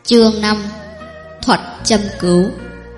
Chương 5. Thuật châm cứu.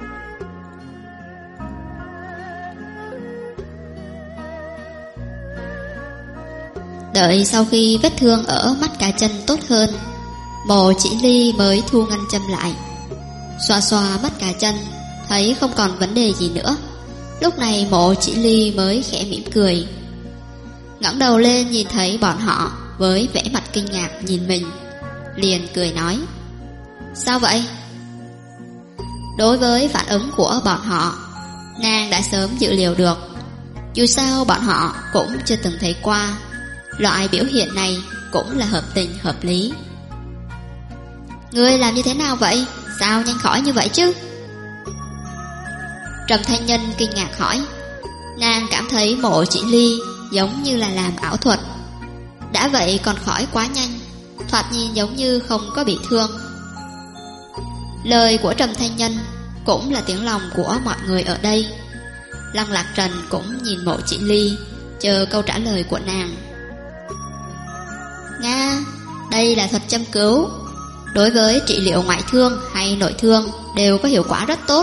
Đợi sau khi vết thương ở mắt cá chân tốt hơn, Mộ Chỉ Ly mới thu ngân châm lại. Xoa xoa mắt cá chân, thấy không còn vấn đề gì nữa. Lúc này Mộ Chỉ Ly mới khẽ mỉm cười, ngẩng đầu lên nhìn thấy bọn họ với vẻ mặt kinh ngạc nhìn mình, liền cười nói: Sao vậy? Đối với phản ứng của bọn họ, nàng đã sớm dự liệu được. Dù sao bọn họ cũng chưa từng thấy qua, loại biểu hiện này cũng là hợp tình hợp lý. Ngươi làm như thế nào vậy? Sao nhanh khỏi như vậy chứ? Trầm Thanh Nhân kinh ngạc hỏi. Nàng cảm thấy Mộ Chỉ Ly giống như là làm ảo thuật. Đã vậy còn khỏi quá nhanh, thoạt nhìn giống như không có bị thương. Lời của Trầm Thanh Nhân cũng là tiếng lòng của mọi người ở đây. Lăng Lạc Trần cũng nhìn Mộ Chỉ Ly, chờ câu trả lời của nàng. Nga, đây là thuật châm cứu, đối với trị liệu ngoại thương hay nội thương đều có hiệu quả rất tốt.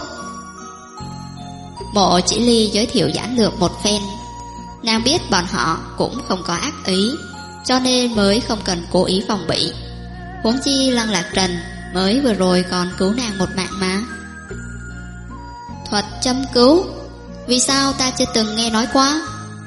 Mộ Chỉ Ly giới thiệu giản lược một phen. Nàng biết bọn họ cũng không có ác ý, cho nên mới không cần cố ý phòng bị. Huống chi Lăng Lạc Trần mới vừa rồi còn cứu nàng một mạng mà. Thuật châm cứu, vì sao ta chưa từng nghe nói qua?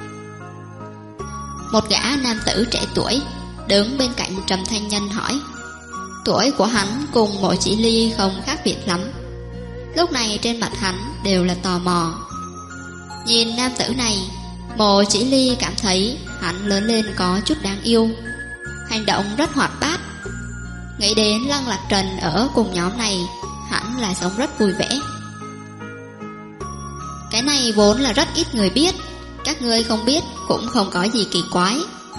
Một gã nam tử trẻ tuổi đứng bên cạnh Trầm Thanh Nhân hỏi. Tuổi của hắn cùng Mộ Chỉ Ly không khác biệt lắm. Lúc này trên mặt hắn đều là tò mò. Nhìn nam tử này, Mộ Chỉ Ly cảm thấy hắn lớn lên có chút đáng yêu, hành động rất hoạt bát. Nghĩ đến Lăng Lạc Trần ở cùng nhóm này, hẳn là sống rất vui vẻ. Cái này vốn là rất ít người biết, các ngươi không biết cũng không có gì kỳ quái.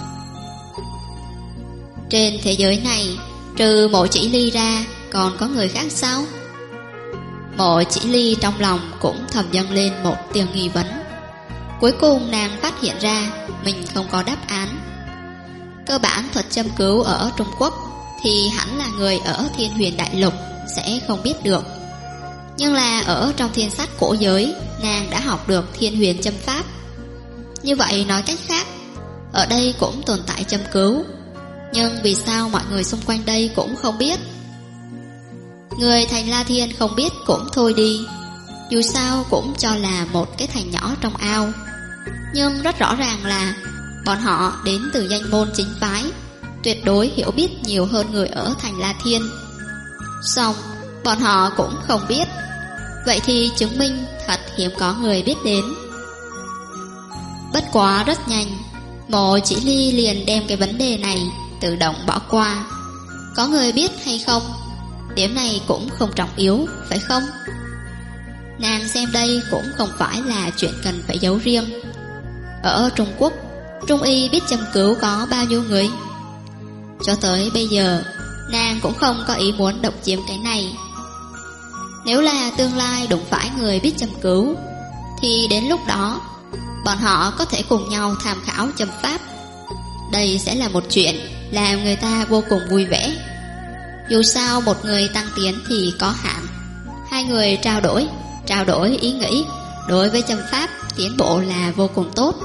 Trên thế giới này, trừ Mộ Chỉ Ly ra, còn có người khác sao? Mộ Chỉ Ly trong lòng cũng thầm dâng lên một tia nghi vấn. Cuối cùng nàng phát hiện ra mình không có đáp án. Cơ bản thuật châm cứu ở Trung Quốc thì hẳn là người ở Thiên Huyền Đại Lục sẽ không biết được. Nhưng là ở trong thiên sách cổ giới, nàng đã học được Thiên Huyền châm pháp. Như vậy nói cách khác, ở đây cũng tồn tại châm cứu, nhưng vì sao mọi người xung quanh đây cũng không biết? Người thành La Thiên không biết cũng thôi đi, dù sao cũng cho là một cái thành nhỏ trong ao. Nhưng rất rõ ràng là bọn họ đến từ danh môn chính phái, tuyệt đối hiểu biết nhiều hơn người ở thành La Thiên. Xong, bọn họ cũng không biết. Vậy thì chứng minh thật hiếm có người biết đến. Bất quá rất nhanh, Mộ Chỉ Ly liền đem cái vấn đề này tự động bỏ qua. Có người biết hay không, điểm này cũng không trọng yếu, phải không? Nàng xem đây cũng không phải là chuyện cần phải giấu riêng. Ở Trung Quốc, Trung y biết châm cứu có bao nhiêu người? Cho tới bây giờ, nàng cũng không có ý muốn độc chiếm cái này. Nếu là tương lai đụng phải người biết châm cứu, thì đến lúc đó bọn họ có thể cùng nhau tham khảo châm pháp. Đây sẽ là một chuyện làm người ta vô cùng vui vẻ. Dù sao một người tăng tiến thì có hạn, hai người trao đổi ý nghĩ đối với châm pháp tiến bộ là vô cùng tốt.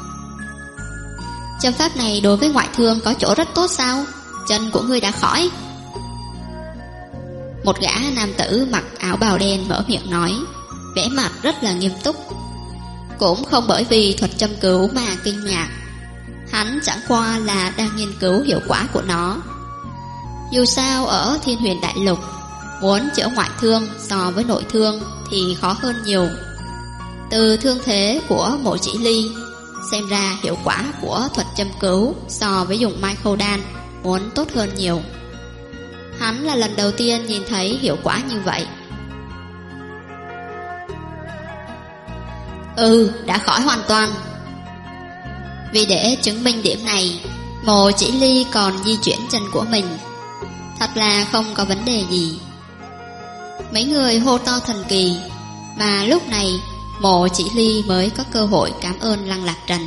Châm pháp này đối với ngoại thương có chỗ rất tốt sao? Chân của ngươi đã khỏi. Một gã nam tử mặc áo bào đen mở miệng nói, vẻ mặt rất là nghiêm túc. Cũng không bởi vì thuật châm cứu mà kinh ngạc, hắn chẳng qua là đang nghiên cứu hiệu quả của nó. Dù sao ở Thiên Huyền Đại Lục, muốn chữa ngoại thương so với nội thương thì khó hơn nhiều. Từ thương thế của Mộ Chỉ Ly xem ra hiệu quả của thuật châm cứu so với dùng mai khâu đan muốn tốt hơn nhiều. Hắn là lần đầu tiên nhìn thấy hiệu quả như vậy. Đã khỏi hoàn toàn. Vì để chứng minh điểm này, Mộ Chỉ Ly còn di chuyển chân của mình. Thật là không có vấn đề gì. Mấy người hô to thần kỳ, mà lúc này Mộ Chỉ Ly mới có cơ hội cảm ơn Lăng Lạc Trần.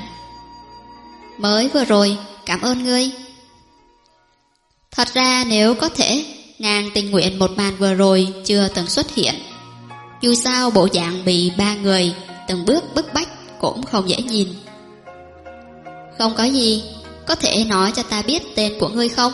Mới vừa rồi, cảm ơn ngươi. Thật ra nếu có thể, nàng tình nguyện một màn vừa rồi chưa từng xuất hiện. Dù sao bộ dạng bị ba người từng bước bức bách cũng không dễ nhìn. Không có gì, có thể nói cho ta biết tên của ngươi không?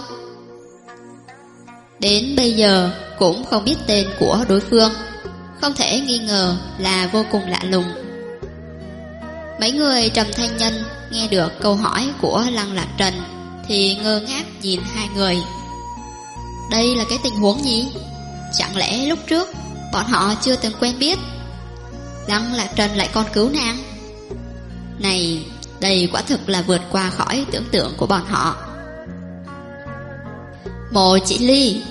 Đến bây giờ cũng không biết tên của đối phương, không thể nghi ngờ là vô cùng lạ lùng. Mấy người Trầm Thanh Nhân nghe được câu hỏi của Lăng Lạc Trần thì ngơ ngác nhìn hai người. Đây là cái tình huống gì? Chẳng lẽ lúc trước bọn họ chưa từng quen biết? Lăng Lạc Trần lại còn cứu nàng? Này, đây quả thực là vượt qua khỏi tưởng tượng của bọn họ. Mộ Chỉ Ly.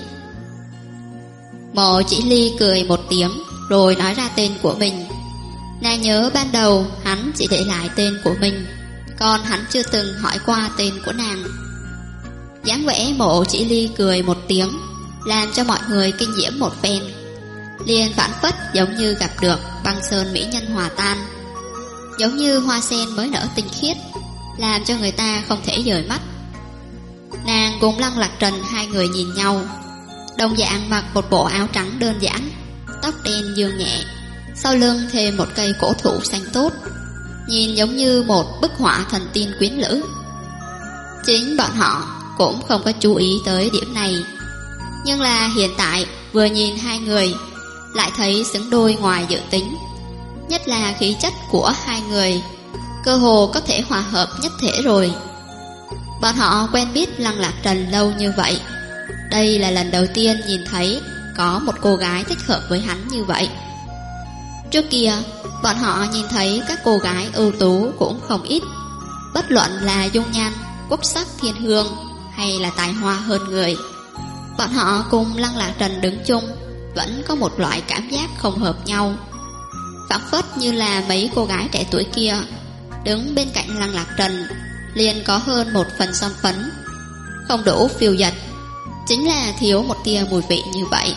Mộ Chỉ Ly cười một tiếng rồi nói ra tên của mình. Nàng nhớ ban đầu hắn chỉ để lại tên của mình, còn hắn chưa từng hỏi qua tên của nàng. dáng vẻ Mộ Chỉ Ly cười một tiếng làm cho mọi người kinh diễm một phen, liền phản phất giống như gặp được băng sơn mỹ nhân hòa tan, giống như hoa sen mới nở tinh khiết, làm cho người ta không thể rời mắt. Nàng cùng Lăng Lạc Trần hai người nhìn nhau, đồng dạng mặc một bộ áo trắng đơn giản, tóc đen dương nhẹ, sau lưng thêm một cây cổ thụ xanh tốt, nhìn giống như một bức họa thần tiên quyến lữ. Chính bọn họ cũng không có chú ý tới điểm này, nhưng là hiện tại vừa nhìn hai người lại thấy xứng đôi ngoài dự tính, nhất là khí chất của hai người cơ hồ có thể hòa hợp nhất thể rồi. Bọn họ quen biết Lăng Lạc Trần lâu như vậy, đây là lần đầu tiên nhìn thấy có một cô gái thích hợp với hắn như vậy. Trước kia bọn họ nhìn thấy các cô gái ưu tú cũng không ít, bất luận là dung nhan, quốc sắc thiên hương hay là tài hoa hơn người. Bọn họ cùng Lăng Lạc Trần đứng chung vẫn có một loại cảm giác không hợp nhau, phảng phất như là mấy cô gái trẻ tuổi kia đứng bên cạnh Lăng Lạc Trần liền có hơn một phần son phấn, không đủ phiêu dật, chính là thiếu một tia mùi vị như vậy.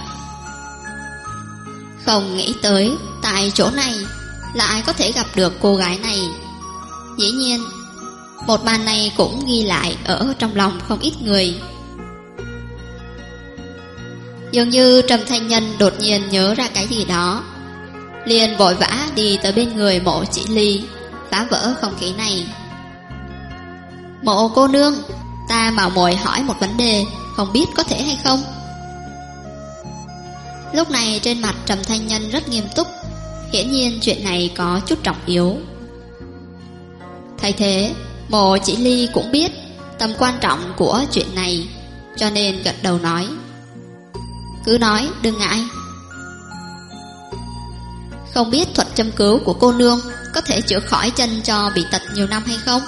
Không nghĩ tới tại chỗ này lại có thể gặp được cô gái này. Dĩ nhiên một màn này cũng ghi lại ở trong lòng không ít người. Dường như Trầm Thanh Nhân đột nhiên nhớ ra cái gì đó, liền vội vã đi tới bên người Mộ Chỉ Ly, phá vỡ không khí này. Mộ cô nương, ta mạo muội hỏi một vấn đề, không biết có thể hay không? Lúc này trên mặt Trầm Thanh Nhân rất nghiêm túc, hiển nhiên chuyện này có chút trọng yếu. Thay thế, Mộ Chỉ Ly cũng biết tầm quan trọng của chuyện này, cho nên gật đầu nói. Cứ nói, đừng ngại. Không biết thuật châm cứu của cô nương có thể chữa khỏi chân cho bị tật nhiều năm hay không?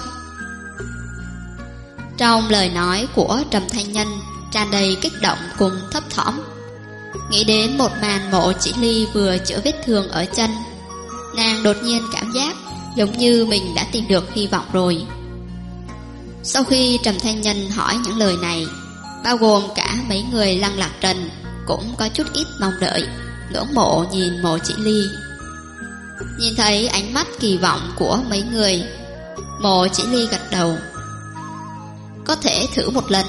Trong lời nói của Trầm Thanh Nhân tràn đầy kích động cùng thấp thỏm. Nghĩ đến một màn Mộ Chỉ Ly vừa chữa vết thương ở chân, nàng đột nhiên cảm giác giống như mình đã tìm được hy vọng rồi. Sau khi Trầm Thanh Nhân hỏi những lời này, bao gồm cả mấy người Lăng Lạc Trần cũng có chút ít mong đợi, ngưỡng mộ nhìn Mộ Chỉ Ly. Nhìn thấy ánh mắt kỳ vọng của mấy người, Mộ Chỉ Ly gật đầu. Có thể thử một lần.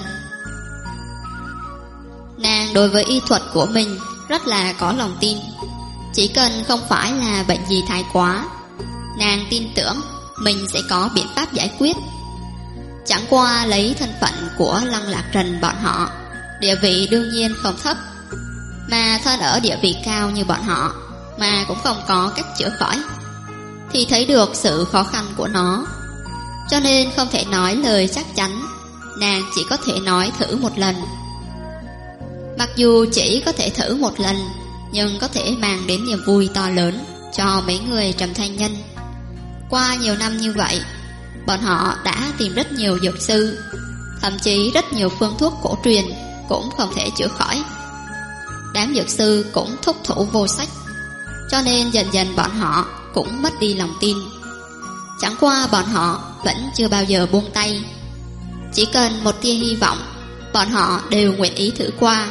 Nàng đối với y thuật của mình rất là có lòng tin, chỉ cần không phải là bệnh gì thái quá, nàng tin tưởng mình sẽ có biện pháp giải quyết. Chẳng qua lấy thân phận của Lăng Lạc Trần bọn họ, địa vị đương nhiên không thấp, mà thân ở địa vị cao như bọn họ mà cũng không có cách chữa khỏi, thì thấy được sự khó khăn của nó. Cho nên không thể nói lời chắc chắn, nàng chỉ có thể nói thử một lần. Mặc dù chỉ có thể thử một lần, nhưng có thể mang đến niềm vui to lớn cho mấy người Trầm Thanh Nhân. Qua nhiều năm như vậy, bọn họ đã tìm rất nhiều dược sư, thậm chí rất nhiều phương thuốc cổ truyền cũng không thể chữa khỏi. Đám dược sư cũng thúc thủ vô sách, cho nên dần dần bọn họ cũng mất đi lòng tin. Chẳng qua bọn họ vẫn chưa bao giờ buông tay, chỉ cần một tia hy vọng, bọn họ đều nguyện ý thử qua.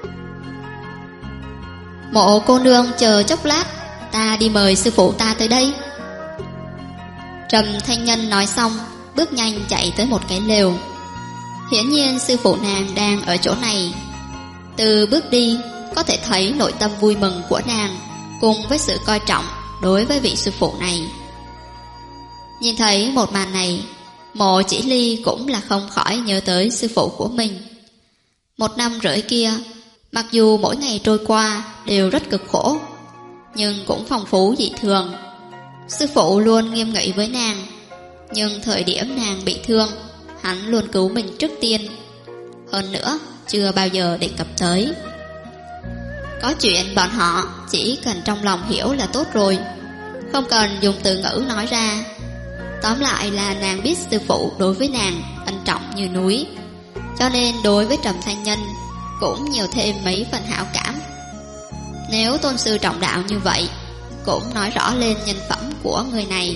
Mộ cô nương chờ chốc lát, ta đi mời sư phụ ta tới đây. Trầm Thanh Nhân nói xong, bước nhanh chạy tới một cái lều. Hiển nhiên sư phụ nàng đang ở chỗ này. Từ bước đi có thể thấy nội tâm vui mừng của nàng cùng với sự coi trọng đối với vị sư phụ này. Nhìn thấy một màn này, Mộ Chỉ Ly cũng là không khỏi nhớ tới sư phụ của mình. 1 năm rưỡi kia, mặc dù mỗi ngày trôi qua đều rất cực khổ, nhưng cũng phong phú dị thường. Sư phụ luôn nghiêm nghị với nàng, nhưng thời điểm nàng bị thương, hắn luôn cứu mình trước tiên. Hơn nữa, chưa bao giờ đề cập tới. Có chuyện bọn họ chỉ cần trong lòng hiểu là tốt rồi, không cần dùng từ ngữ nói ra. Tóm lại là nàng biết sư phụ đối với nàng ân trọng như núi, cho nên đối với Trầm Thanh Nhân cũng nhiều thêm mấy phần hảo cảm. Nếu tôn sư trọng đạo như vậy, cũng nói rõ lên nhân phẩm của người này.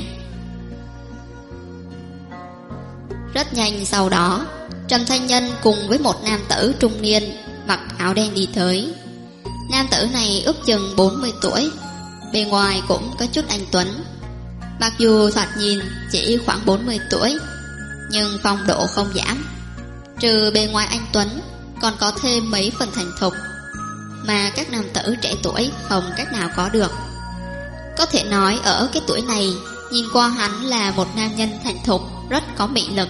Rất nhanh sau đó, Trầm Thanh Nhân cùng với một nam tử trung niên mặc áo đen đi tới. Nam tử này ước chừng 40 tuổi, bề ngoài cũng có chút anh tuấn. Mặc dù thoạt nhìn chỉ khoảng 40 tuổi, nhưng phong độ không giảm. Trừ bề ngoài anh tuấn, còn có thêm mấy phần thành thục mà các nam tử trẻ tuổi không cách nào có được. Có thể nói ở cái tuổi này, nhìn qua hắn là một nam nhân thành thục, rất có mị lực.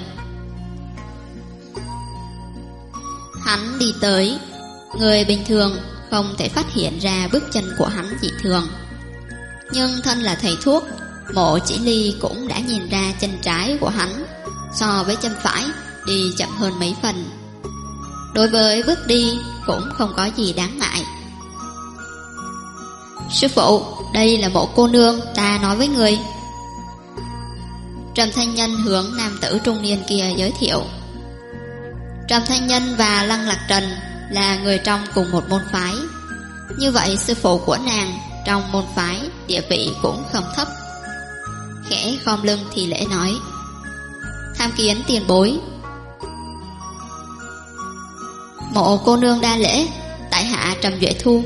Hắn đi tới, người bình thường không thể phát hiện ra bước chân của hắn dị thường. Nhưng thân là thầy thuốc, Mộ Chỉ Ly cũng đã nhìn ra chân trái của hắn so với chân phải đi chậm hơn mấy phần. Đối với bước đi cũng không có gì đáng ngại. Sư phụ, đây là Mộ cô nương ta nói với người. Trầm Thanh Nhân hướng nam tử trung niên kia giới thiệu. Trầm Thanh Nhân và Lăng Lạc Trần là người trong cùng một môn phái, như vậy sư phụ của nàng trong môn phái địa vị cũng không thấp. Khẽ khom lưng thì lễ nói: tham kiến tiền bối. Mộ cô nương đa lễ, tại hạ Trầm Duệ Thu.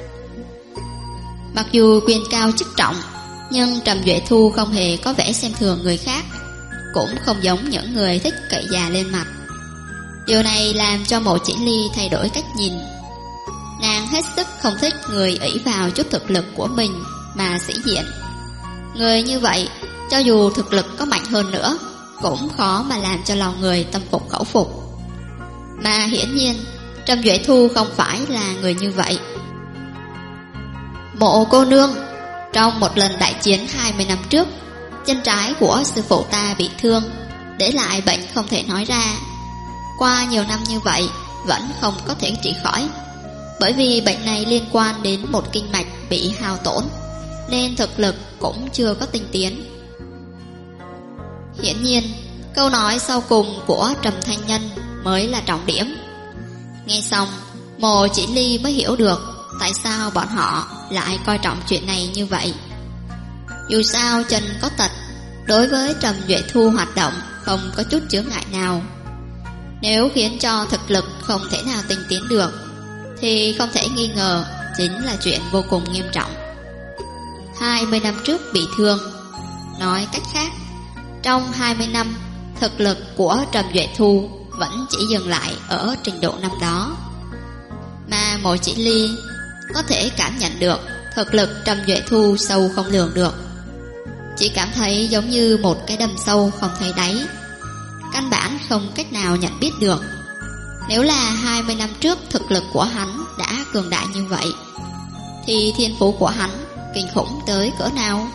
Mặc dù quyền cao chức trọng, nhưng Trầm Duệ Thu không hề có vẻ xem thường người khác, cũng không giống những người thích cậy già lên mặt. Điều này làm cho Mộ Chỉ Ly thay đổi cách nhìn. Nàng hết sức không thích người ỷ vào chút thực lực của mình mà sĩ diện. Người như vậy, cho dù thực lực có mạnh hơn nữa, cũng khó mà làm cho lòng người tâm phục khẩu phục. Mà hiển nhiên, Trầm Duệ Thu không phải là người như vậy. Mộ cô nương, trong một lần đại chiến 20 năm trước, chân trái của sư phụ ta bị thương, để lại bệnh không thể nói ra. Qua nhiều năm như vậy, vẫn không có thể trị khỏi. Bởi vì bệnh này liên quan đến một kinh mạch bị hao tổn, nên thực lực cũng chưa có tinh tiến. Hiển nhiên, câu nói sau cùng của Trầm Thanh Nhân mới là trọng điểm. Nghe xong, Mộ Chỉ Ly mới hiểu được tại sao bọn họ lại coi trọng chuyện này như vậy. Dù sao chân có tật, đối với Trầm Duệ Thu hoạt động không có chút chướng ngại nào. Nếu khiến cho thực lực không thể nào tinh tiến được, thì không thể nghi ngờ chính là chuyện vô cùng nghiêm trọng. 20 năm trước bị thương, nói cách khác, trong 20 năm, thực lực của Trầm Duệ Thu vẫn chỉ dừng lại ở trình độ năm đó. Mà Mộ Chỉ Ly có thể cảm nhận được thực lực Trầm Duệ Thu sâu không lường được, chỉ cảm thấy giống như một cái đầm sâu không thấy đáy, căn bản không cách nào nhận biết được. Nếu là 20 năm trước thực lực của hắn đã cường đại như vậy, thì thiên phú của hắn kinh khủng tới cỡ nào?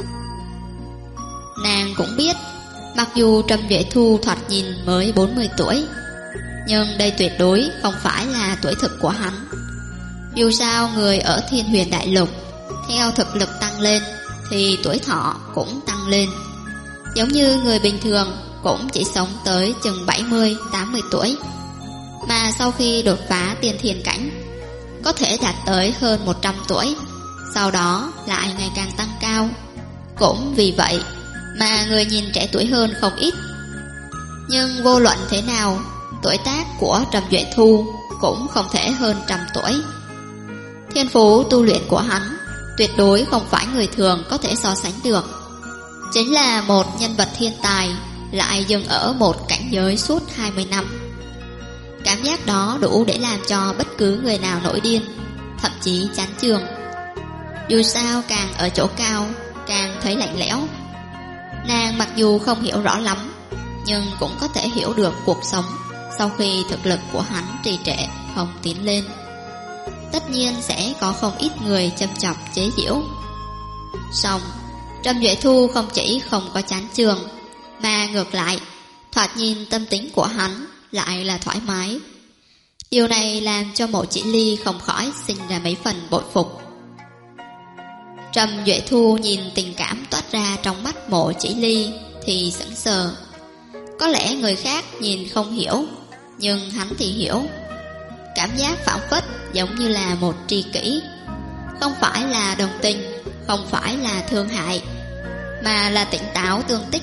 Nàng cũng biết, mặc dù Trầm Duệ Thu thoạt nhìn mới 40 tuổi, nhưng đây tuyệt đối không phải là tuổi thực của hắn. Dù sao người ở Thiên Huyền Đại Lục, theo thực lực tăng lên thì tuổi thọ cũng tăng lên. Giống như người bình thường cũng chỉ sống tới chừng 70-80 tuổi, mà sau khi đột phá tiên thiên cảnh có thể đạt tới hơn 100 tuổi, sau đó lại ngày càng tăng cao. Cũng vì vậy mà người nhìn trẻ tuổi hơn không ít. Nhưng vô luận thế nào, tuổi tác của Trầm Duệ Thu cũng không thể hơn 100 tuổi. Thiên phú tu luyện của hắn tuyệt đối không phải người thường có thể so sánh được. Chính là một nhân vật thiên tài, lại dừng ở một cảnh giới suốt 20 năm. Cảm giác đó đủ để làm cho bất cứ người nào nổi điên, thậm chí chán chường. Dù sao càng ở chỗ cao càng thấy lạnh lẽo. Nàng mặc dù không hiểu rõ lắm, nhưng cũng có thể hiểu được cuộc sống sau khi thực lực của hắn trì trệ không tiến lên. Tất nhiên sẽ có không ít người châm chọc chế giễu. Song Trầm Duệ Thu không chỉ không có chán chường, mà ngược lại, thoạt nhìn tâm tính của hắn lại là thoải mái. Điều này làm cho Mộ Chỉ Ly không khỏi sinh ra mấy phần bội phục. Trầm Duệ Thu nhìn tình cảm toát ra trong mắt Mộ Chỉ Ly thì sững sờ. Có lẽ người khác nhìn không hiểu, nhưng hắn thì hiểu. Cảm giác phảng phất giống như là một tri kỷ, không phải là đồng tình, không phải là thương hại, mà là tỉnh táo tương tích.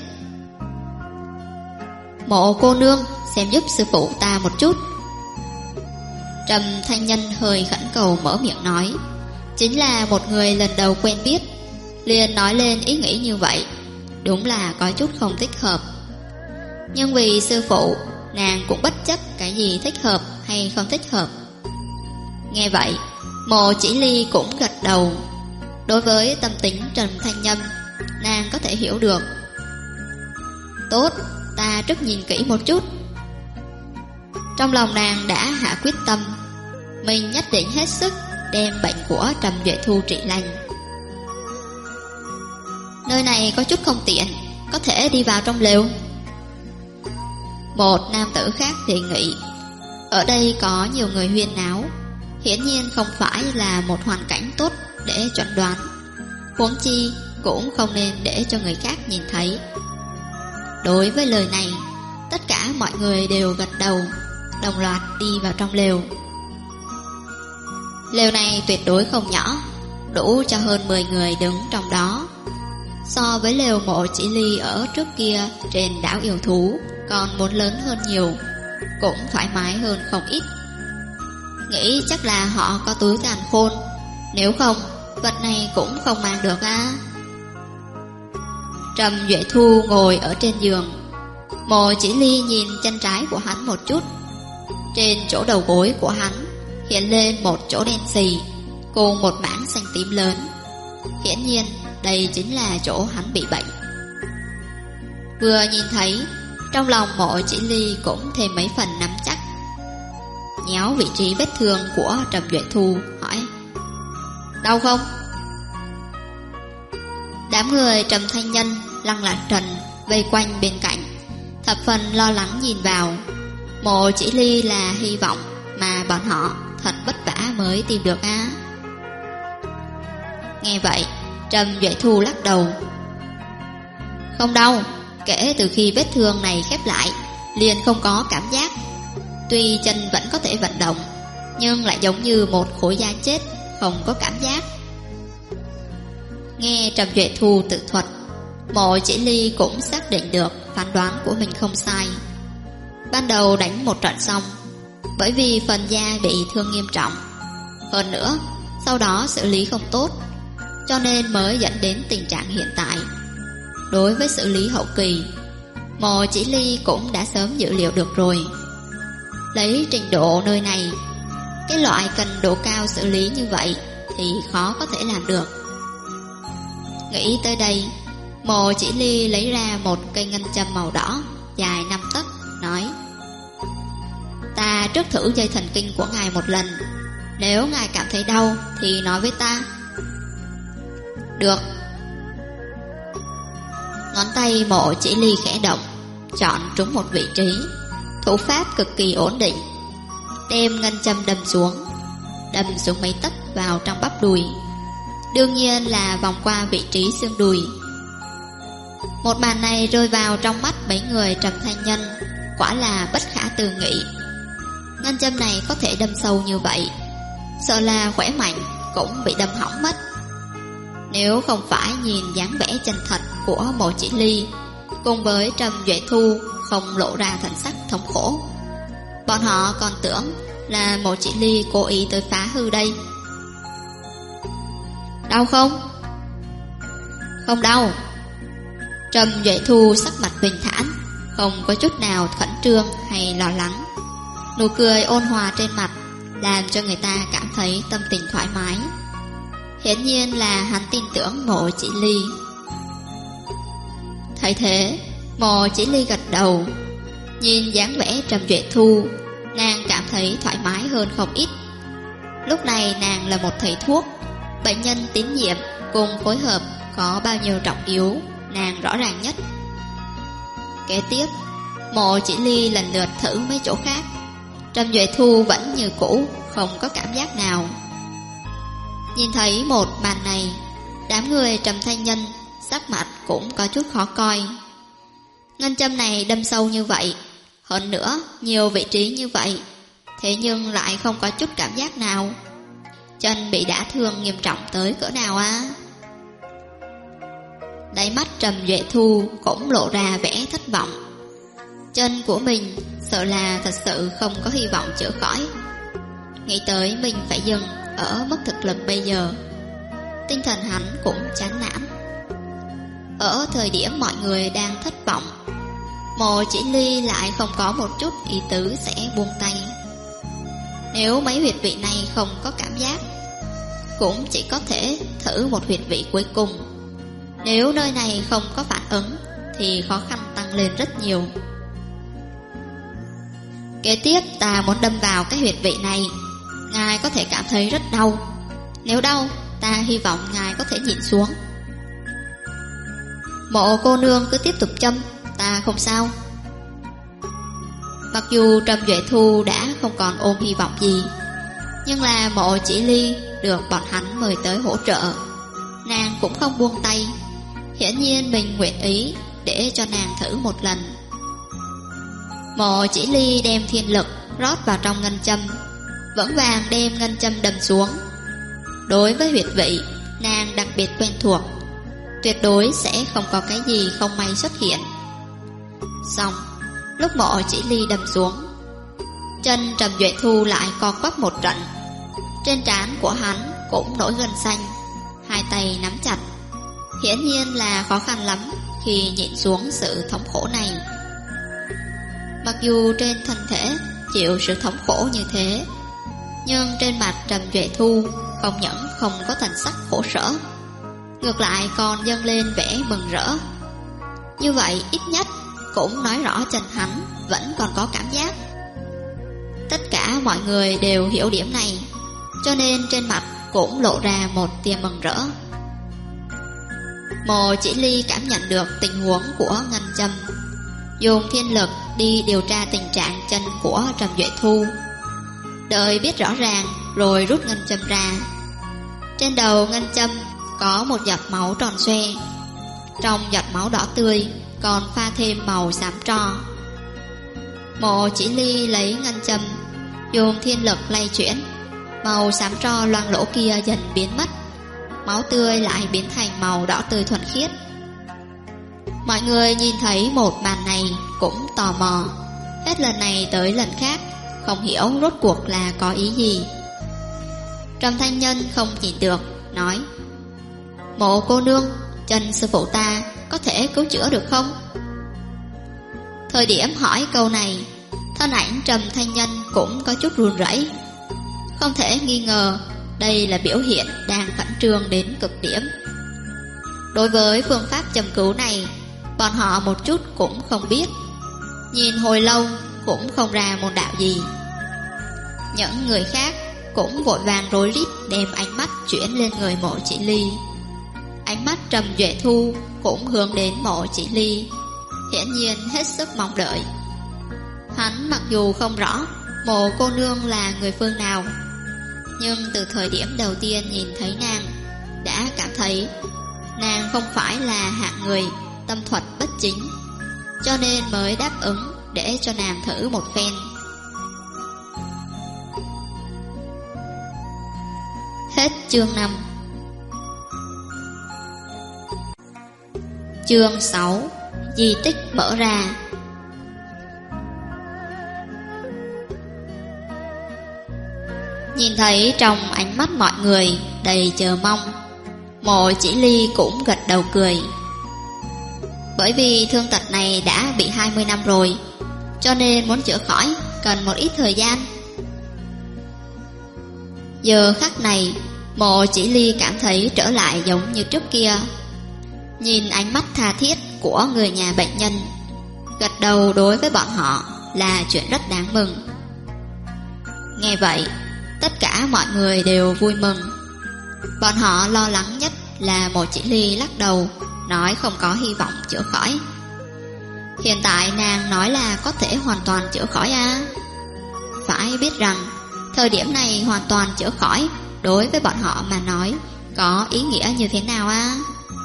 Mộ cô nương, xem giúp sư phụ ta một chút. Trầm Thanh Nhân hơi khẩn cầu mở miệng nói. Chính là một người lần đầu quen biết, liền nói lên ý nghĩ như vậy, đúng là có chút không thích hợp. Nhưng vì sư phụ, nàng cũng bất chấp cái gì thích hợp hay không thích hợp. Nghe vậy, Mộ Chỉ Ly cũng gật đầu. Đối với tâm tính Trầm Thanh Nhân, nàng có thể hiểu được. Tốt, ta trước nhìn kỹ một chút. Trong lòng nàng đã hạ quyết tâm, mình nhất định hết sức đem bệnh của Trầm Duệ Thu trị lành. Nơi này có chút không tiện, có thể đi vào trong lều. Một nam tử khác đề nghị. Ở đây có nhiều người huyên náo, hiển nhiên không phải là một hoàn cảnh tốt để chẩn đoán. Huống chi cũng không nên để cho người khác nhìn thấy. Đối với lời này, tất cả mọi người đều gật đầu, đồng loạt đi vào trong lều. Lều này tuyệt đối không nhỏ, đủ cho hơn 10 người đứng trong đó. So với lều Mộ Chỉ Ly ở trước kia trên đảo yêu thú còn muốn lớn hơn nhiều, cũng thoải mái hơn không ít. Nghĩ chắc là họ có túi càn khôn, nếu không vật này cũng không mang được à. Trầm Duệ Thu ngồi ở trên giường. Mộ Chỉ Ly nhìn chân trái của hắn một chút. Trên chỗ đầu gối của hắn hiện lên một chỗ đen xì cùng một mảng xanh tím lớn. Hiển nhiên đây chính là chỗ hắn bị bệnh. Vừa nhìn thấy, trong lòng Mộ Chỉ Ly cũng thêm mấy phần nắm chắc. Nhéo vị trí vết thương của Trầm Duệ Thu, hỏi: đau không? Đám người Trầm Thanh Nhân, Lăng Lạc Trần vây quanh bên cạnh, thập phần lo lắng nhìn vào. Mộ Chỉ Ly là hy vọng mà bọn họ thật vất vả mới tìm được á. Nghe vậy, Trầm Duệ Thu lắc đầu. Không đau, kể từ khi vết thương này khép lại liền không có cảm giác. Tuy chân vẫn có thể vận động, nhưng lại giống như một khối da chết, không có cảm giác. Nghe Trầm Duệ Thu tự thuật, Mộ Chỉ Ly cũng xác định được phán đoán của mình không sai. Ban đầu đánh một trận xong, bởi vì phần da bị thương nghiêm trọng, hơn nữa sau đó xử lý không tốt, cho nên mới dẫn đến tình trạng hiện tại. Đối với xử lý hậu kỳ, Mộ Chỉ Ly cũng đã sớm dự liệu được rồi. Lấy trình độ nơi này, cái loại cần độ cao xử lý như vậy thì khó có thể làm được. Nghĩ tới đây, Mộ Chỉ Ly lấy ra một cây ngân châm màu đỏ dài 5 tấc, nói: ta trước thử dây thần kinh của ngài một lần, nếu ngài cảm thấy đau thì nói với ta. Được. Ngón tay Mộ Chỉ Ly khẽ động, chọn trúng một vị trí, thủ pháp cực kỳ ổn định, đem ngân châm đâm xuống mấy tấc vào trong bắp đùi, đương nhiên là vòng qua vị trí xương đùi. Một màn này rơi vào trong mắt mấy người Trầm Thanh Nhân, quả là bất khả tư nghị. Ngân châm này có thể đâm sâu như vậy, sợ là khỏe mạnh cũng bị đâm hỏng mất. Nếu không phải nhìn dáng vẻ chân thật của Mộ Chỉ Ly cùng với Trầm Duệ Thu không lộ ra thần sắc thống khổ, bọn họ còn tưởng là Mộ Chỉ Ly cố ý tới phá hư đây. Đau không? Không đau. Trầm Duệ Thu sắc mặt bình thản, không có chút nào khẩn trương hay lo lắng. Nụ cười ôn hòa trên mặt làm cho người ta cảm thấy tâm tình thoải mái. Hiển nhiên là hắn tin tưởng Mộ Chỉ Ly. Thấy thế, Mộ Chỉ Ly gật đầu. Nhìn dáng vẻ Trầm Duệ Thu, nàng cảm thấy thoải mái hơn không ít. Lúc này nàng là một thầy thuốc, bệnh nhân tín nhiệm cùng phối hợp có bao nhiêu trọng yếu, nàng rõ ràng nhất. Kế tiếp, Mộ Chỉ Ly lần lượt thử mấy chỗ khác. Trầm Duệ Thu vẫn như cũ, không có cảm giác nào. Nhìn thấy một màn này, đám người Trầm Thanh Nhân sắc mặt cũng có chút khó coi. Ngân châm này đâm sâu như vậy, hơn nữa nhiều vị trí như vậy, thế nhưng lại không có chút cảm giác nào. Chân bị đả thương nghiêm trọng tới cỡ nào á? Đáy mắt Trầm Duệ Thu cũng lộ ra vẻ thất vọng. Chân của mình sợ là thật sự không có hy vọng chữa khỏi. Nghĩ tới mình phải dừng ở mức thực lực bây giờ, tinh thần hắn cũng chán nản. Ở thời điểm mọi người đang thất vọng, Mộ Chỉ Ly lại không có một chút ý tứ sẽ buông tay. Nếu mấy huyệt vị này không có cảm giác, cũng chỉ có thể thử một huyệt vị cuối cùng. Nếu nơi này không có phản ứng thì khó khăn tăng lên rất nhiều. Kế tiếp ta muốn đâm vào cái huyệt vị này, ngài có thể cảm thấy rất đau. Nếu đau, ta hy vọng ngài có thể nhịn xuống. Mộ cô nương cứ tiếp tục châm, ta không sao. Mặc dù Trầm Duệ Thu đã không còn ôm hy vọng gì, nhưng là Mộ Chỉ Ly được bọn hắn mời tới hỗ trợ, nàng cũng không buông tay. Hiển nhiên mình nguyện ý để cho nàng thử một lần. Mộ Chỉ Ly đem thiên lực rót vào trong ngân châm, vững vàng đem ngân châm đâm xuống. Đối với huyệt vị, nàng đặc biệt quen thuộc, tuyệt đối sẽ không có cái gì không may xuất hiện. Xong, lúc Mộ Chỉ Ly đâm xuống, chân Trầm Duệ Thu lại co quắp một trận. Trên trán của hắn cũng nổi gân xanh, hai tay nắm chặt. Hiển nhiên là khó khăn lắm khi nhịn xuống sự thống khổ này. Mặc dù trên thân thể chịu sự thống khổ như thế, nhưng trên mặt Trầm Duệ Thu không những không có thần sắc khổ sở, ngược lại còn dâng lên vẻ mừng rỡ. Như vậy ít nhất cũng nói rõ chân hắn vẫn còn có cảm giác. Tất cả mọi người đều hiểu điểm này, cho nên trên mặt cũng lộ ra một tia mừng rỡ. Mộ Chỉ Ly cảm nhận được tình huống của ngân châm, dùng thiên lực đi điều tra tình trạng chân của Trầm Duệ Thu. Đợi biết rõ ràng rồi rút ngân châm ra. Trên đầu ngân châm có một giọt máu tròn xoe, trong giọt máu đỏ tươi còn pha thêm màu xám tro. Mộ Chỉ Ly lấy ngân châm, dùng thiên lực lay chuyển, màu xám tro loang lỗ kia dần biến mất, máu tươi lại biến thành màu đỏ tươi thuần khiết. Mọi người nhìn thấy một màn này cũng tò mò, hết lần này tới lần khác, không hiểu rốt cuộc là có ý gì. Trầm Thanh Nhân không nhịn được, nói: Mộ cô nương, chân sư phụ ta có thể cứu chữa được không? Thời điểm hỏi câu này, thân ảnh Trầm Thanh Nhân cũng có chút run rẩy. Không thể nghi ngờ, đây là biểu hiện đang khẩn trương đến cực điểm. Đối với phương pháp châm cứu này, bọn họ một chút cũng không biết, nhìn hồi lâu cũng không ra môn đạo gì. Những người khác cũng vội vàng rối rít đem ánh mắt chuyển lên người Mộ Chỉ Ly. Ánh mắt Trầm Duệ Thu cũng hướng đến Mộ Chỉ Ly, hiển nhiên hết sức mong đợi. Hắn mặc dù không rõ Mộ cô nương là người phương nào, nhưng từ thời điểm đầu tiên nhìn thấy nàng, đã cảm thấy nàng không phải là hạng người tâm thuật bất chính, cho nên mới đáp ứng để cho nàng thử một phen. Hết chương 5. Chương 6. Di tích mở ra. Nhìn thấy trong ánh mắt mọi người đầy chờ mong, Mộ Chỉ Ly cũng gật đầu cười. Bởi vì thương tật này đã bị 20 năm rồi, cho nên muốn chữa khỏi cần một ít thời gian. Giờ khắc này, Mộ Chỉ Ly cảm thấy trở lại giống như trước kia. Nhìn ánh mắt tha thiết của người nhà bệnh nhân, gật đầu đối với bọn họ là chuyện rất đáng mừng. Nghe vậy, tất cả mọi người đều vui mừng. Bọn họ lo lắng nhất là Mộ Chỉ Ly lắc đầu, nói không có hy vọng chữa khỏi. Hiện tại nàng nói là có thể hoàn toàn chữa khỏi à? Phải biết rằng thời điểm này hoàn toàn chữa khỏi đối với bọn họ mà nói có ý nghĩa như thế nào à?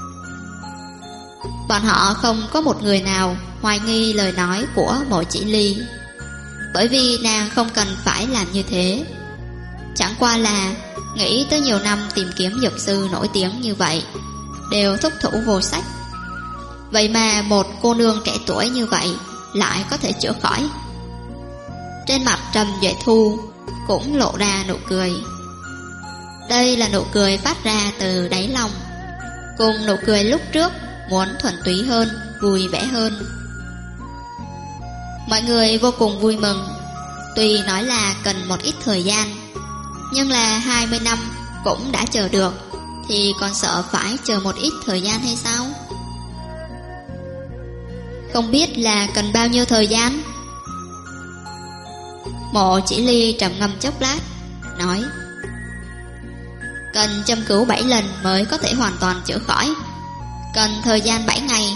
Bọn họ không có một người nào hoài nghi lời nói của Mộ Chỉ Ly, bởi vì nàng không cần phải làm như thế. Chẳng qua là nghĩ tới nhiều năm tìm kiếm dược sư nổi tiếng như vậy đều thúc thủ vô sách, vậy mà một cô nương trẻ tuổi như vậy lại có thể chữa khỏi. Trên mặt Trầm Duệ Thu cũng lộ ra nụ cười. Đây là nụ cười phát ra từ đáy lòng, cùng nụ cười lúc trước muốn thuần túy hơn, vui vẻ hơn. Mọi người vô cùng vui mừng. Tuy nói là cần một ít thời gian, nhưng là 20 năm cũng đã chờ được, thì còn sợ phải chờ một ít thời gian hay sao? Không biết là cần bao nhiêu thời gian? Mộ Chỉ Ly trầm ngâm chốc lát, nói: cần châm cứu 7 lần mới có thể hoàn toàn chữa khỏi. Cần thời gian 7 ngày.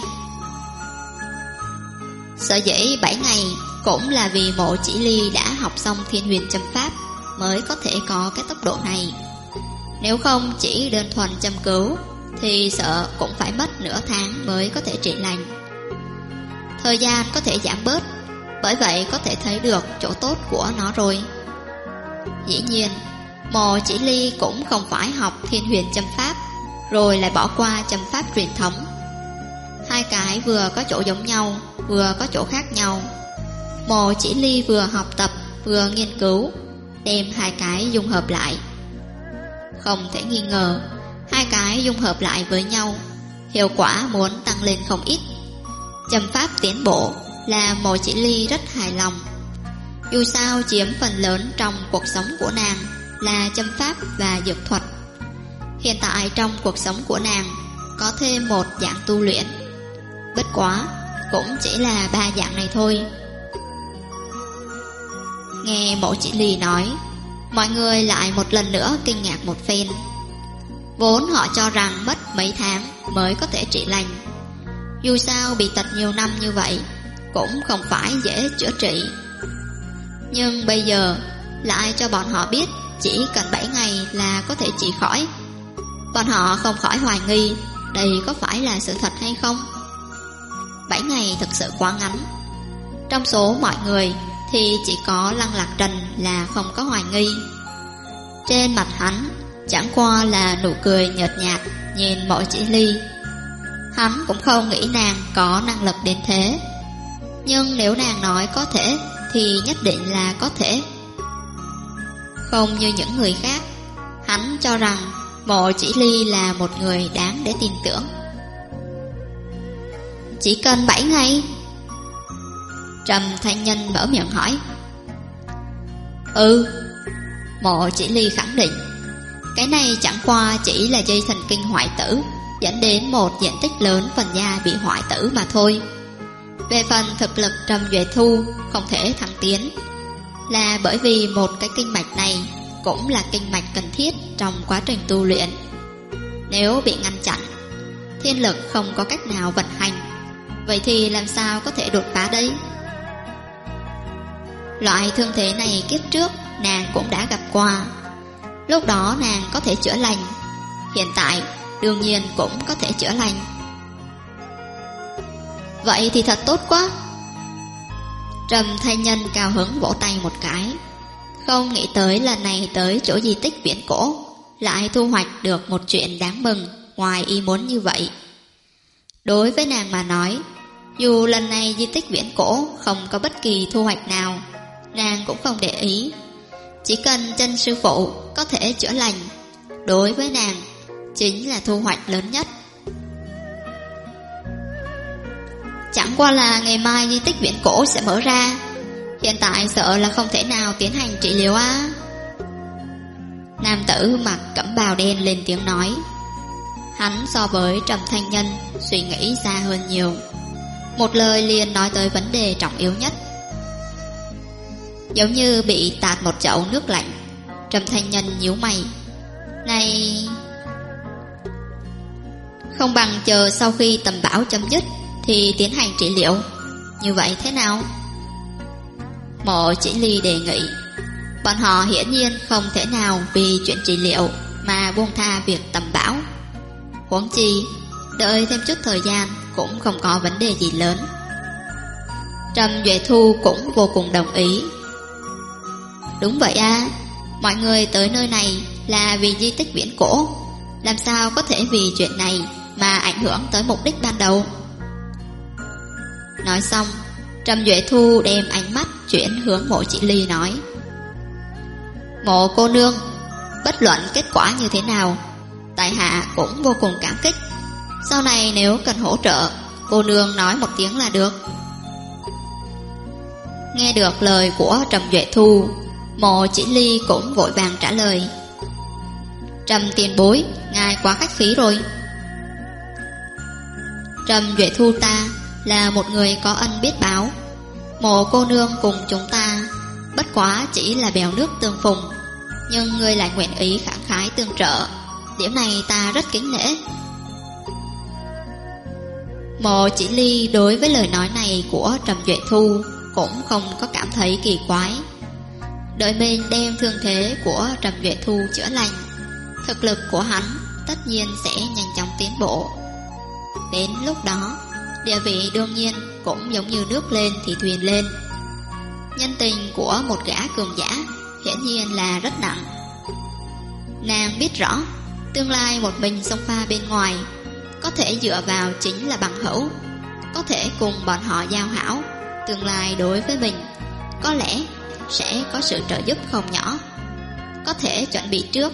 Sở dĩ 7 ngày cũng là vì Mộ Chỉ Ly đã học xong Thiên Huyền châm pháp mới có thể có cái tốc độ này. Nếu không chỉ đơn thuần châm cứu thì sợ cũng phải mất nửa tháng mới có thể trị lành. Thời gian có thể giảm bớt, bởi vậy có thể thấy được chỗ tốt của nó rồi. Dĩ nhiên, Mộ Chỉ Ly cũng không phải học Thiên Huyền châm pháp rồi lại bỏ qua châm pháp truyền thống. Hai cái vừa có chỗ giống nhau, vừa có chỗ khác nhau. Mộ Chỉ Ly vừa học tập vừa nghiên cứu, đem hai cái dung hợp lại. Không thể nghi ngờ, hai cái dung hợp lại với nhau, hiệu quả muốn tăng lên không ít. Châm pháp tiến bộ là Mộ Chỉ Ly rất hài lòng. Dù sao chiếm phần lớn trong cuộc sống của nàng là châm pháp và dược thuật. Hiện tại trong cuộc sống của nàng có thêm một dạng tu luyện, bất quá cũng chỉ là 3 dạng này thôi. Nghe Mộ Chỉ Ly nói, mọi người lại một lần nữa kinh ngạc một phen. Vốn họ cho rằng mất mấy tháng mới có thể trị lành. Dù sao bị tật nhiều năm như vậy cũng không phải dễ chữa trị. Nhưng bây giờ lại cho bọn họ biết chỉ cần 7 ngày là có thể trị khỏi. Bọn họ không khỏi hoài nghi đây có phải là sự thật hay không. 7 ngày thực sự quá ngắn. Trong số mọi người thì chỉ có Lăng Lạc Trần là không có hoài nghi. Trên mặt hắn chẳng qua là nụ cười nhợt nhạt nhìn Mộ Chỉ Ly. Hắn cũng không nghĩ nàng có năng lực đến thế, nhưng nếu nàng nói có thể thì nhất định là có thể. Không như những người khác, hắn cho rằng Mộ Chỉ Ly là một người đáng để tin tưởng. Chỉ cần 7 ngày? Trầm Thanh Nhân mở miệng hỏi. Mộ Chỉ Ly khẳng định. Cái này chẳng qua chỉ là dây thần kinh hoại tử, dẫn đến một diện tích lớn phần da bị hoại tử mà thôi. Về phần thực lực Trầm Duệ Thu không thể thăng tiến, là bởi vì một cái kinh mạch này cũng là kinh mạch cần thiết trong quá trình tu luyện. Nếu bị ngăn chặn, thiên lực không có cách nào vận hành, vậy thì làm sao có thể đột phá đấy? Loại thương thế này kiếp trước nàng cũng đã gặp qua. Lúc đó nàng có thể chữa lành, hiện tại đương nhiên cũng có thể chữa lành. Vậy thì thật tốt quá. Trầm Thanh Nhân cao hứng vỗ tay một cái. Không nghĩ tới lần này tới chỗ di tích viễn cổ lại thu hoạch được một chuyện đáng mừng ngoài ý muốn như vậy. Đối với nàng mà nói, dù lần này di tích viễn cổ không có bất kỳ thu hoạch nào, nàng cũng không để ý. Chỉ cần chân sư phụ có thể chữa lành, đối với nàng chính là thu hoạch lớn nhất. Chẳng qua là ngày mai di tích viễn cổ sẽ mở ra, Hiện tại sợ là không thể nào tiến hành trị liệu á. Nam tử mặc cẩm bào đen lên tiếng nói. Hắn so với Trầm Thanh Nhân suy nghĩ xa hơn nhiều, một lời liền nói tới vấn đề trọng yếu nhất. Giống như bị tạt một chậu nước lạnh. Trầm Thanh Nhân nhíu mày. Này, không bằng chờ sau khi tầm bão chấm dứt thì tiến hành trị liệu, như vậy thế nào? Mộ Chỉ Ly đề nghị. Bọn họ hiển nhiên không thể nào vì chuyện trị liệu mà buông tha việc tầm bão. Huống chi đợi thêm chút thời gian cũng không có vấn đề gì lớn. Trầm Duệ Thu cũng vô cùng đồng ý. Đúng vậy à, mọi người tới nơi này là vì di tích viễn cổ, làm sao có thể vì chuyện này mà ảnh hưởng tới mục đích ban đầu. Nói xong, Trầm Duệ Thu đem ánh mắt chuyển hướng Mộ Chỉ Ly nói. Mộ cô nương, bất luận kết quả như thế nào, tại hạ cũng vô cùng cảm kích. Sau này nếu cần hỗ trợ, cô nương nói một tiếng là được. Nghe được lời của Trầm Duệ Thu, Mộ Chỉ Ly cũng vội vàng trả lời. Trầm tiền bối, ngài quá khách khí rồi. Trầm Duệ Thu ta là một người có ân biết báo. Mộ cô nương cùng chúng ta bất quá chỉ là bèo nước tương phùng, nhưng ngươi lại nguyện ý khẳng khái tương trợ, điểm này ta rất kính nể. Mộ Chỉ Ly đối với lời nói này của Trầm Duệ Thu cũng không có cảm thấy kỳ quái. Đợi mình đem thương thế của Trầm Duệ Thu chữa lành, thực lực của hắn tất nhiên sẽ nhanh chóng tiến bộ. Đến lúc đó, địa vị đương nhiên cũng giống như nước lên thì thuyền lên. Nhân tình của một gã cường giả hiển nhiên là rất nặng. Nàng biết rõ, tương lai một mình xông pha bên ngoài, có thể dựa vào chính là bằng hữu, có thể cùng bọn họ giao hảo. Tương lai đối với mình có lẽ sẽ có sự trợ giúp không nhỏ, có thể chuẩn bị trước.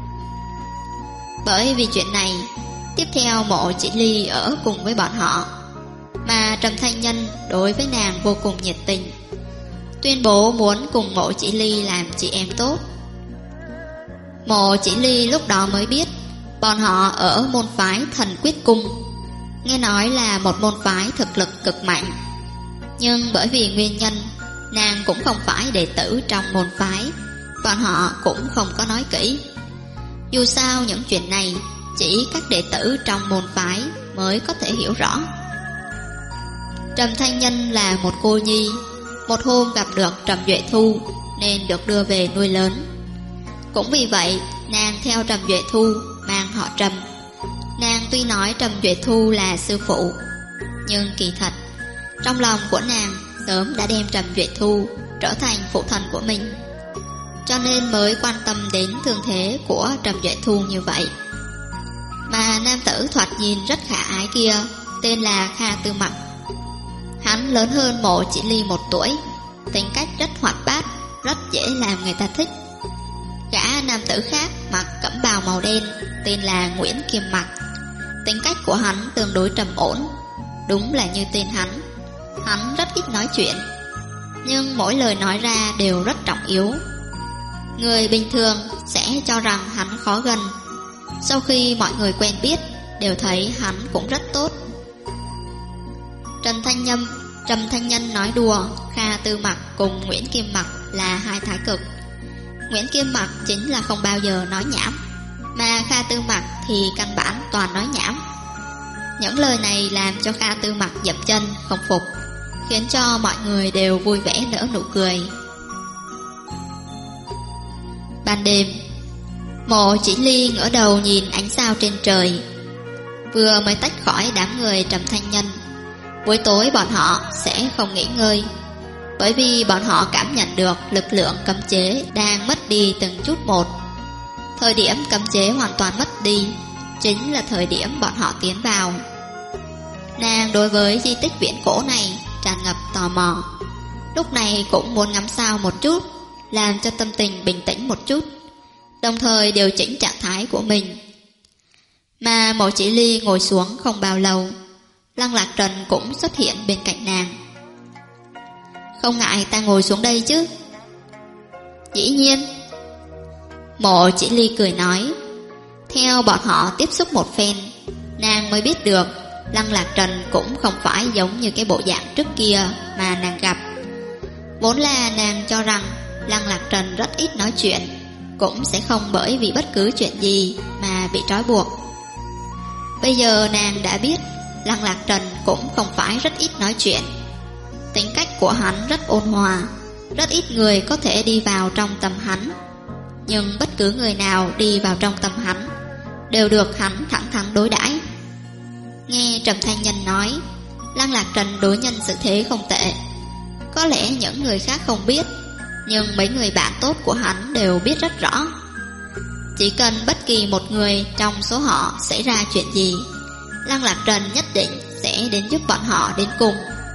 Bởi vì chuyện này, tiếp theo Mộ Chỉ Ly ở cùng với bọn họ, mà Trầm Thanh Nhân đối với nàng vô cùng nhiệt tình, tuyên bố muốn cùng Mộ Chỉ Ly làm chị em tốt. Mộ Chỉ Ly lúc đó mới biết bọn họ ở môn phái Thần Quyết Cung, nghe nói là một môn phái thực lực cực mạnh. Nhưng bởi vì nguyên nhân, nàng cũng không phải đệ tử trong môn phái, bọn họ cũng không có nói kỹ. Dù sao những chuyện này chỉ các đệ tử trong môn phái mới có thể hiểu rõ. Trầm Thanh Nhân là một cô nhi, một hôm gặp được Trầm Duệ Thu nên được đưa về nuôi lớn. Cũng vì vậy nàng theo Trầm Duệ Thu mang họ Trầm. Nàng tuy nói Trầm Duệ Thu là sư phụ, nhưng kỳ thật trong lòng của nàng sớm đã đem Trầm Duệ Thu trở thành phụ thần của mình, cho nên mới quan tâm đến thương thế của Trầm Duệ Thu như vậy. Mà nam tử thoạt nhìn rất khả ái kia tên là Kha Tư Mặc. Hắn lớn hơn Mộ Chỉ Ly 1 tuổi, tính cách rất hoạt bát, rất dễ làm người ta thích. Gã nam tử khác mặc cẩm bào màu đen tên là Nguyễn Kim Mặc. Tính cách của hắn tương đối trầm ổn, đúng là như tên hắn. Hắn rất ít nói chuyện, nhưng mỗi lời nói ra đều rất trọng yếu. Người bình thường sẽ cho rằng hắn khó gần, sau khi mọi người quen biết đều thấy hắn cũng rất tốt. Trầm Thanh Nhân nói đùa Kha Tư Mặc cùng Nguyễn Kim Mặc là hai thái cực. Nguyễn Kim Mặc chính là không bao giờ nói nhảm, mà Kha Tư Mặc thì căn bản toàn nói nhảm. Những lời này làm cho Kha Tư Mặc dậm chân không phục, khiến cho mọi người đều vui vẻ nở nụ cười. Ban đêm, Mộ Chỉ Ly ngửa đầu nhìn ánh sao trên trời, vừa mới tách khỏi đám người Trầm Thanh Nhân. Buổi tối bọn họ sẽ không nghỉ ngơi, bởi vì bọn họ cảm nhận được lực lượng cấm chế đang mất đi từng chút một. Thời điểm cấm chế hoàn toàn mất đi chính là thời điểm bọn họ tiến vào. Nàng đối với di tích viễn cổ này tràn ngập tò mò, lúc này cũng muốn ngắm sao một chút, làm cho tâm tình bình tĩnh một chút, đồng thời điều chỉnh trạng thái của mình. Mà Mộ Chỉ Ly ngồi xuống không bao lâu, Lăng Lạc Trần cũng xuất hiện bên cạnh nàng. không ngại ta ngồi xuống đây chứ? Dĩ nhiên. Mộ Chỉ Ly cười nói. Theo bọn họ tiếp xúc một phen, nàng mới biết được Lăng Lạc Trần cũng không phải giống như cái bộ dạng trước kia mà nàng gặp. Vốn là nàng cho rằng Lăng Lạc Trần rất ít nói chuyện, cũng sẽ không bởi vì bất cứ chuyện gì mà bị trói buộc. Bây giờ nàng đã biết Lăng Lạc Trần cũng không phải rất ít nói chuyện. Tính cách của hắn rất ôn hòa, rất ít người có thể đi vào trong tâm hắn. Nhưng bất cứ người nào đi vào trong tâm hắn đều được hắn thẳng thắn đối đãi. Nghe Trầm Thanh Nhân nói, Lăng Lạc Trần đối nhân xử thế không tệ. Có lẽ những người khác không biết, nhưng mấy người bạn tốt của hắn đều biết rất rõ. Chỉ cần bất kỳ một người trong số họ xảy ra chuyện gì, Lăng Lạc Trần nhất định sẽ đến giúp bọn họ đến cùng.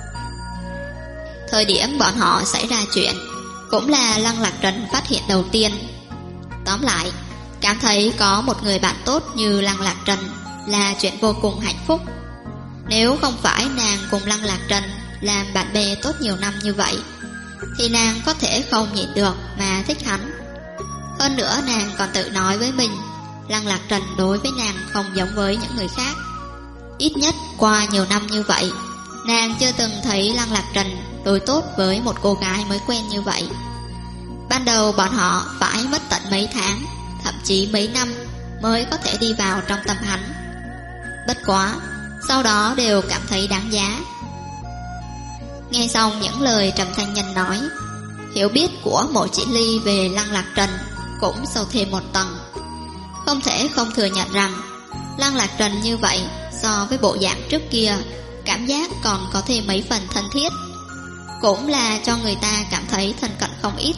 Thời điểm bọn họ xảy ra chuyện cũng là Lăng Lạc Trần phát hiện đầu tiên. Tóm lại, cảm thấy có một người bạn tốt như Lăng Lạc Trần là chuyện vô cùng hạnh phúc. Nếu không phải nàng cùng Lăng Lạc Trần làm bạn bè tốt nhiều năm như vậy, thì nàng có thể không nhịn được mà thích hắn. Hơn nữa nàng còn tự nói với mình, Lăng Lạc Trần đối với nàng không giống với những người khác. Ít nhất qua nhiều năm như vậy, nàng chưa từng thấy Lăng Lạc Trần đối tốt với một cô gái mới quen như vậy. Ban đầu bọn họ phải mất tận mấy tháng, thậm chí mấy năm mới có thể đi vào trong tâm hắn. Bất quá, sau đó đều cảm thấy đáng giá. Nghe xong những lời Trầm Thanh Nhân nói, hiểu biết của Mộ Chỉ Ly về Lăng Lạc Trần cũng sâu thêm một tầng. Không thể không thừa nhận rằng Lăng Lạc Trần như vậy so với bộ dạng trước kia, cảm giác còn có thêm mấy phần thân thiết, cũng là cho người ta cảm thấy thân cận không ít.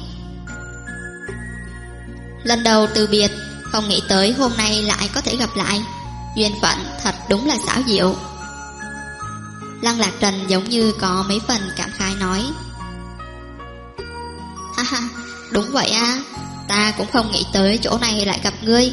Lần đầu từ biệt, không nghĩ tới hôm nay lại có thể gặp lại. Duyên phận thật đúng là xảo diệu. Lăng Lạc Trần giống như có mấy phần cảm khái nói. Ha ha, đúng vậy à, ta cũng không nghĩ tới chỗ này lại gặp ngươi.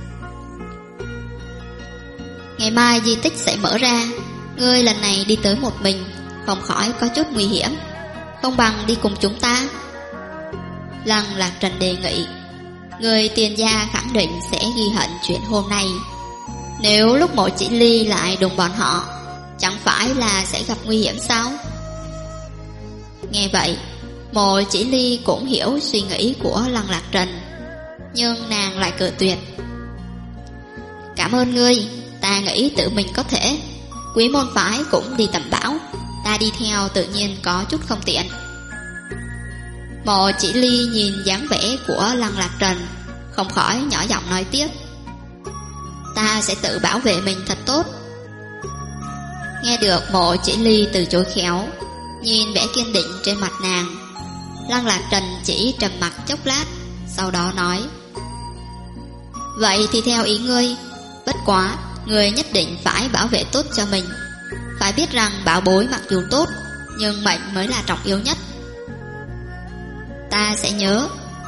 Ngày mai di tích sẽ mở ra, ngươi lần này đi tới một mình, không khỏi có chút nguy hiểm, không bằng đi cùng chúng ta. Lăng Lạc Trần đề nghị. Người tiền gia khẳng định sẽ ghi hận chuyện hôm nay. Nếu lúc Mộ Chỉ Ly lại đụng bọn họ, chẳng phải là sẽ gặp nguy hiểm sao? Nghe vậy, Mộ Chỉ Ly cũng hiểu suy nghĩ của Lăng Lạc Trần, nhưng nàng lại cự tuyệt. Cảm ơn ngươi, ta nghĩ tự mình có thể. Quý môn phái cũng đi tầm bảo, ta đi theo tự nhiên có chút không tiện. Mộ Chỉ Ly nhìn dáng vẻ của Lăng Lạc Trần, không khỏi nhỏ giọng nói tiếp. Ta sẽ tự bảo vệ mình thật tốt. Nghe được Mộ Chỉ Ly từ chối khéo, nhìn vẻ kiên định trên mặt nàng, Lăng Lạc Trần chỉ trầm mặc chốc lát, sau đó nói. Vậy thì theo ý ngươi, bất quá ngươi nhất định phải bảo vệ tốt cho mình. Phải biết rằng bảo bối mặc dù tốt, nhưng mệnh mới là trọng yếu nhất. Ta sẽ nhớ.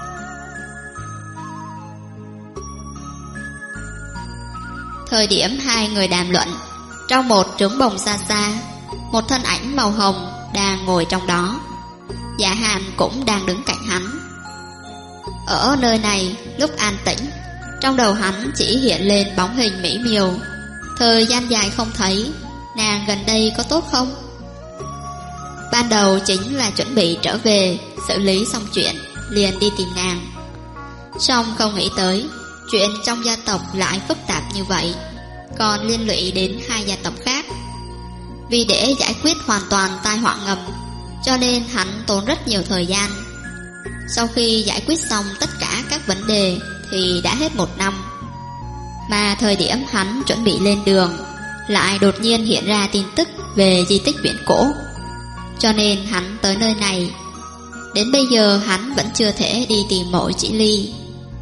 Thời điểm hai người đàm luận, trong một trướng bồng xa xa, một thân ảnh màu hồng đang ngồi trong đó. Dạ Hàn cũng đang đứng cạnh hắn. Ở nơi này, lúc an tĩnh, trong đầu hắn chỉ hiện lên bóng hình mỹ miều. Thời gian dài không thấy, nàng gần đây có tốt không? Ban đầu chính là chuẩn bị trở về, xử lý xong chuyện liền đi tìm nàng. Song không nghĩ tới chuyện trong gia tộc lại phức tạp như vậy, còn liên lụy đến hai gia tộc khác. Vì để giải quyết hoàn toàn tai họa ngầm, cho nên hắn tốn rất nhiều thời gian. Sau khi giải quyết xong tất cả các vấn đề thì đã hết 1 năm. Mà thời điểm hắn chuẩn bị lên đường, lại đột nhiên hiện ra tin tức về di tích viễn cổ, cho nên hắn tới nơi này. Đến bây giờ hắn vẫn chưa thể đi tìm Mộ Chỉ Ly.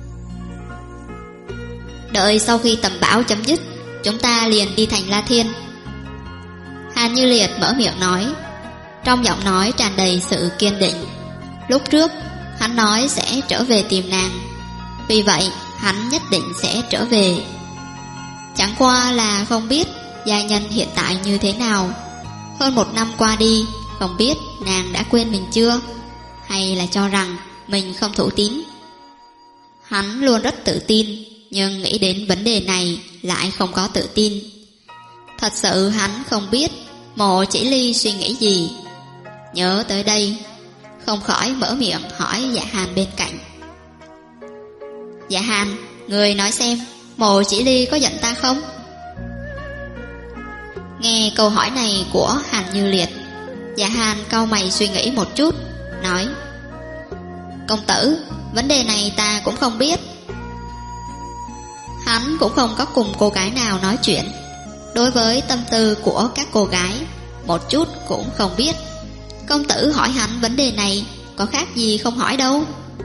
Đợi sau khi tầm bão chấm dứt, chúng ta liền đi thành La Thiên. Hàn Như Liệt mở miệng nói, trong giọng nói tràn đầy sự kiên định. Lúc trước hắn nói sẽ trở về tìm nàng, vì vậy hắn nhất định sẽ trở về. Chẳng qua là không biết gia nhân hiện tại như thế nào. Hơn 1 năm qua đi, Không biết nàng đã quên mình chưa, hay là cho rằng mình không thủ tín. Hắn luôn rất tự tin, nhưng nghĩ đến vấn đề này lại không có tự tin. Thật sự hắn không biết Mộ Chỉ Ly suy nghĩ gì. Nhớ tới đây, không khỏi mở miệng hỏi Dạ Hàn bên cạnh. Dạ Hàn, người nói xem, Mộ Chỉ Ly có giận ta không? Nghe câu hỏi này của Hàn Như Liệt, Dạ Hàn cau mày suy nghĩ một chút, nói: Công tử, vấn đề này ta cũng không biết. Hắn cũng không có cùng cô gái nào nói chuyện, đối với tâm tư của các cô gái một chút cũng không biết. Công tử hỏi hắn vấn đề này có khác gì không hỏi đâu.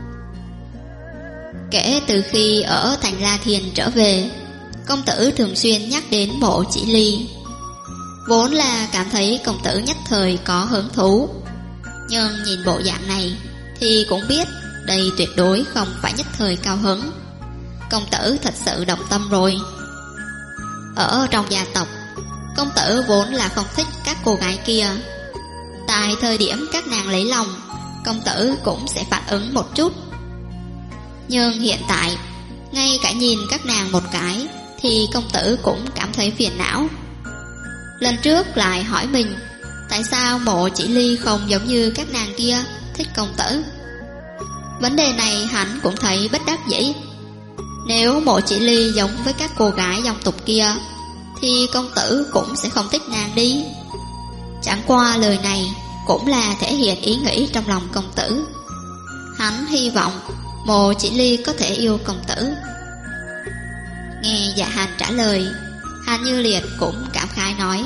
Kể từ khi ở thành La Thiên trở về, công tử thường xuyên nhắc đến Mộ Chỉ Ly. Vốn là cảm thấy công tử nhất thời có hứng thú, nhưng nhìn bộ dạng này thì cũng biết đây tuyệt đối không phải nhất thời cao hứng. Công tử thật sự động tâm rồi. Ở trong gia tộc, công tử vốn là không thích các cô gái kia. Tại thời điểm các nàng lấy lòng, công tử cũng sẽ phản ứng một chút. Nhưng hiện tại, ngay cả nhìn các nàng một cái thì công tử cũng cảm thấy phiền não. Lần trước lại hỏi mình tại sao Mộ Chỉ Ly không giống như các nàng kia thích công tử. Vấn đề này hắn cũng thấy bất đắc dĩ. Nếu Mộ Chỉ Ly giống với các cô gái dòng tục kia thì công tử cũng sẽ không thích nàng đi. Chẳng qua lời này cũng là thể hiện ý nghĩ trong lòng công tử. Hắn hy vọng Mộ Chỉ Ly có thể yêu công tử. Nghe Dạ Hàn trả lời, Hàn Như Liệt cũng cảm khái nói: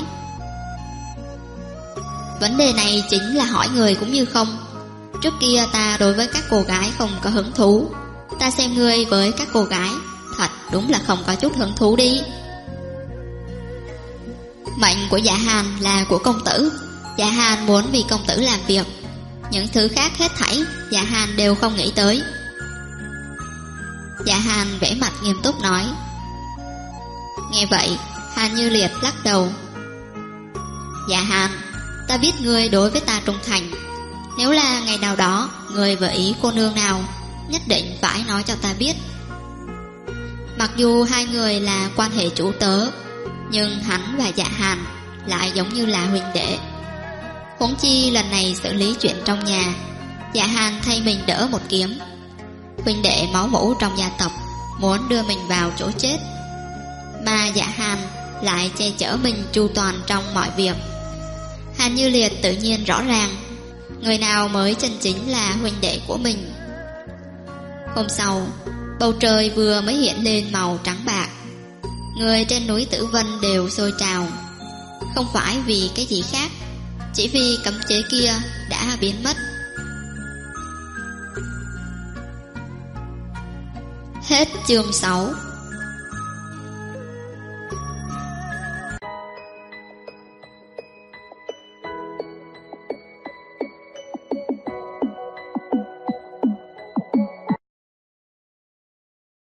Vấn đề này chính là hỏi người cũng như không. Trước kia ta đối với các cô gái không có hứng thú, ta xem ngươi với các cô gái thật đúng là không có chút hứng thú đi. Mệnh của Dạ Hàn là của công tử. Dạ Hàn muốn vì công tử làm việc, những thứ khác hết thảy Dạ Hàn đều không nghĩ tới. Dạ Hàn vẻ mặt nghiêm túc nói. Nghe vậy, Hàn Như Liệt lắc đầu. Dạ Hàn, ta biết ngươi đối với ta trung thành. Nếu là ngày nào đó ngươi vừa ý cô nương nào, nhất định phải nói cho ta biết. Mặc dù hai người là quan hệ chủ tớ, nhưng hắn và Dạ Hàn lại giống như là huynh đệ. Huống chi lần này xử lý chuyện trong nhà, Dạ Hàn thay mình đỡ một kiếm. Huynh đệ máu mủ trong gia tộc muốn đưa mình vào chỗ chết, mà Dạ Hàn lại che chở mình chu toàn trong mọi việc. Hàn Như Liệt tự nhiên rõ ràng người nào mới chân chính là huynh đệ của mình. Hôm sau, bầu trời vừa mới hiện lên màu trắng bạc. Người trên núi Tử Vân đều sôi trào. Không phải vì cái gì khác, chỉ vì cấm chế kia đã biến mất. Hết chương 6.